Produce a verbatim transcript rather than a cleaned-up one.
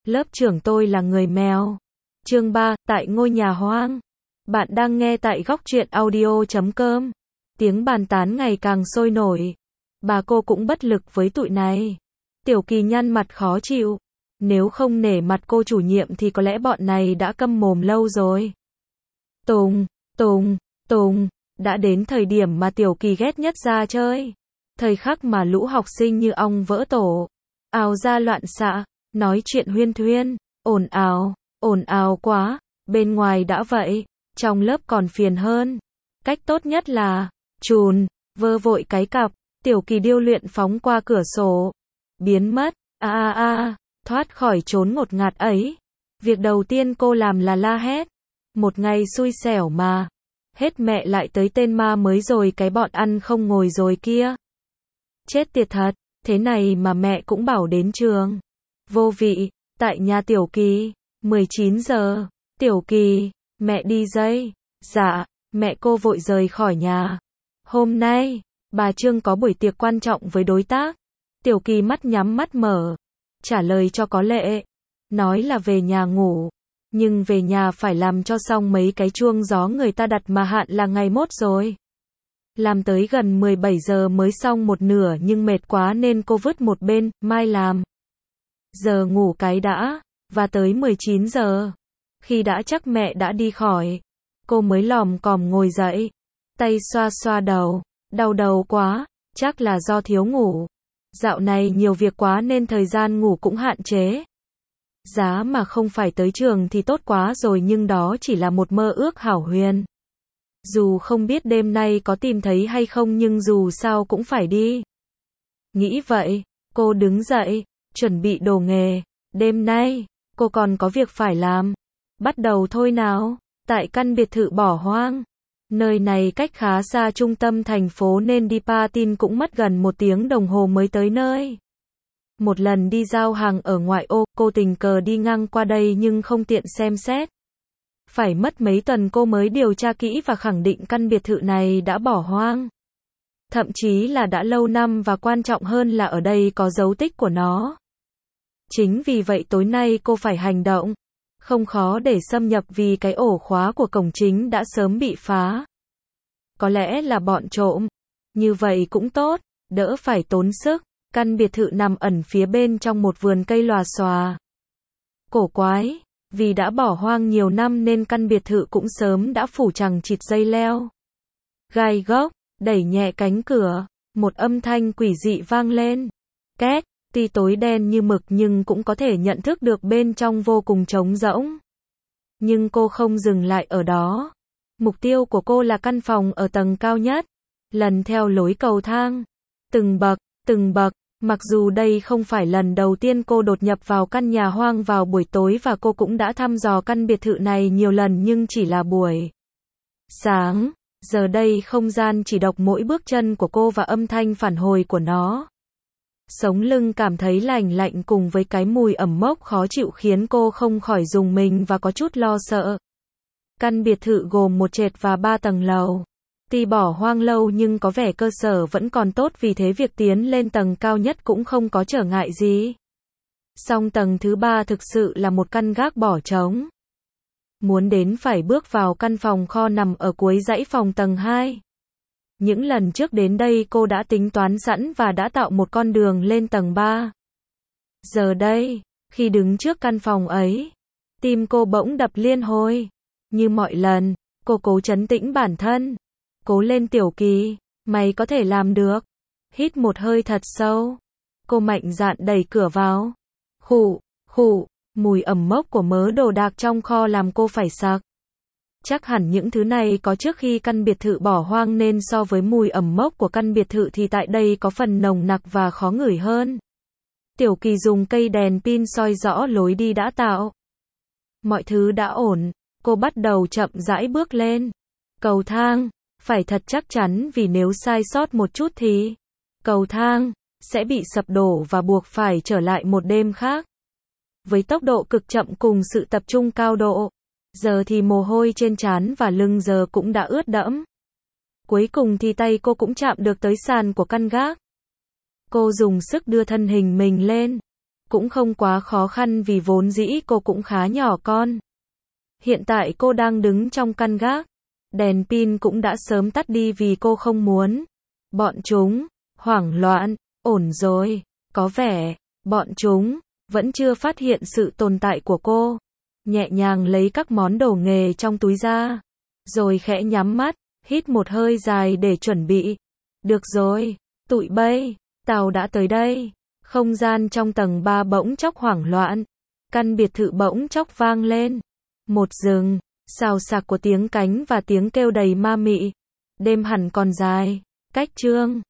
Lớp trưởng tôi là người mèo. Chương ba, tại ngôi nhà hoang. Bạn đang nghe tại góc truyện audio chấm com. Tiếng bàn tán ngày càng sôi nổi. Bà cô cũng bất lực với tụi này. Tiểu Kỳ nhăn mặt khó chịu. Nếu không nể mặt cô chủ nhiệm thì có lẽ bọn này đã câm mồm lâu rồi. Tùng, Tùng, Tùng, đã đến thời điểm mà Tiểu Kỳ ghét nhất ra chơi. Thời khắc mà lũ học sinh như ong vỡ tổ, ào ra loạn xạ, nói chuyện huyên thuyên, ồn ào, ồn ào quá, bên ngoài đã vậy, trong lớp còn phiền hơn. Cách tốt nhất là, chùn, vơ vội cái cặp, Tiểu Kỳ điêu luyện phóng qua cửa sổ, biến mất, a a a, thoát khỏi chốn ngột ngạt ấy. Việc đầu tiên cô làm là la hét. Một ngày xui xẻo mà. Hết mẹ lại tới tên ma mới rồi cái bọn ăn không ngồi rồi kia. Chết tiệt thật, thế này mà mẹ cũng bảo đến trường. Vô vị, tại nhà Tiểu Kỳ, mười chín giờ, Tiểu Kỳ, mẹ đi dây. Dạ, mẹ cô vội rời khỏi nhà. Hôm nay, bà Trương có buổi tiệc quan trọng với đối tác. Tiểu Kỳ mắt nhắm mắt mở, trả lời cho có lệ. Nói là về nhà ngủ, nhưng về nhà phải làm cho xong mấy cái chuông gió người ta đặt mà hạn là ngày mốt rồi. Làm tới gần mười bảy giờ mới xong một nửa nhưng mệt quá nên cô vứt một bên, mai làm. Giờ ngủ cái đã, và tới mười chín giờ. Khi đã chắc mẹ đã đi khỏi, cô mới lòm còm ngồi dậy. Tay xoa xoa đầu, đau đầu quá, chắc là do thiếu ngủ. Dạo này nhiều việc quá nên thời gian ngủ cũng hạn chế. Giá mà không phải tới trường thì tốt quá rồi nhưng đó chỉ là một mơ ước hão huyền. Dù không biết đêm nay có tìm thấy hay không nhưng dù sao cũng phải đi. Nghĩ vậy, cô đứng dậy, chuẩn bị đồ nghề. Đêm nay, cô còn có việc phải làm. Bắt đầu thôi nào, tại căn biệt thự bỏ hoang. Nơi này cách khá xa trung tâm thành phố nên đi Patin cũng mất gần một tiếng đồng hồ mới tới nơi. Một lần đi giao hàng ở ngoại ô, cô tình cờ đi ngang qua đây nhưng không tiện xem xét. Phải mất mấy tuần cô mới điều tra kỹ và khẳng định căn biệt thự này đã bỏ hoang. Thậm chí là đã lâu năm và quan trọng hơn là ở đây có dấu tích của nó. Chính vì vậy tối nay cô phải hành động. Không khó để xâm nhập vì cái ổ khóa của cổng chính đã sớm bị phá. Có lẽ là bọn trộm. Như vậy cũng tốt, đỡ phải tốn sức. Căn biệt thự nằm ẩn phía bên trong một vườn cây lòa xòa. Cổ quái, vì đã bỏ hoang nhiều năm nên căn biệt thự cũng sớm đã phủ chằng chịt dây leo. Gai góc, đẩy nhẹ cánh cửa, một âm thanh quỷ dị vang lên. Két, tuy tối đen như mực nhưng cũng có thể nhận thức được bên trong vô cùng trống rỗng. Nhưng cô không dừng lại ở đó. Mục tiêu của cô là căn phòng ở tầng cao nhất. Lần theo lối cầu thang. Từng bậc, từng bậc. Mặc dù đây không phải lần đầu tiên cô đột nhập vào căn nhà hoang vào buổi tối và cô cũng đã thăm dò căn biệt thự này nhiều lần nhưng chỉ là buổi sáng. Giờ đây không gian chỉ đọc mỗi bước chân của cô và âm thanh phản hồi của nó. Sống lưng cảm thấy lành lạnh cùng với cái mùi ẩm mốc khó chịu khiến cô không khỏi rùng mình và có chút lo sợ. Căn biệt thự gồm một trệt và ba tầng lầu. Tuy bỏ hoang lâu nhưng có vẻ cơ sở vẫn còn tốt vì thế việc tiến lên tầng cao nhất cũng không có trở ngại gì. Song tầng thứ ba thực sự là một căn gác bỏ trống. Muốn đến phải bước vào căn phòng kho nằm ở cuối dãy phòng tầng hai. Những lần trước đến đây cô đã tính toán sẵn và đã tạo một con đường lên tầng ba. Giờ đây, khi đứng trước căn phòng ấy, tim cô bỗng đập liên hồi. Như mọi lần, cô cố trấn tĩnh bản thân. Cố lên Tiểu Kỳ, mày có thể làm được. Hít một hơi thật sâu. Cô mạnh dạn đẩy cửa vào. Khụ, khụ, mùi ẩm mốc của mớ đồ đạc trong kho làm cô phải sặc. Chắc hẳn những thứ này có trước khi căn biệt thự bỏ hoang nên so với mùi ẩm mốc của căn biệt thự thì tại đây có phần nồng nặc và khó ngửi hơn. Tiểu Kỳ dùng cây đèn pin soi rõ lối đi đã tạo. Mọi thứ đã ổn, cô bắt đầu chậm rãi bước lên. Cầu thang. Phải thật chắc chắn vì nếu sai sót một chút thì cầu thang sẽ bị sập đổ và buộc phải trở lại một đêm khác. Với tốc độ cực chậm cùng sự tập trung cao độ, giờ thì mồ hôi trên trán và lưng giờ cũng đã ướt đẫm. Cuối cùng thì tay cô cũng chạm được tới sàn của căn gác. Cô dùng sức đưa thân hình mình lên. cũng không quá khó khăn vì vốn dĩ cô cũng khá nhỏ con. Hiện tại cô đang đứng trong căn gác, đèn pin cũng đã sớm tắt đi vì cô không muốn. Bọn chúng, hoảng loạn, ổn rồi, có vẻ, bọn chúng, vẫn chưa phát hiện sự tồn tại của cô. Nhẹ nhàng lấy các món đồ nghề trong túi ra, rồi khẽ nhắm mắt, hít một hơi dài để chuẩn bị. Được rồi, tụi bay, tàu đã tới đây. Không gian trong tầng ba bỗng chốc hoảng loạn. Căn biệt thự bỗng chốc vang lên. Một rừng, xào xạc của tiếng cánh và tiếng kêu đầy ma mị. Đêm hẳn còn dài. Cách chương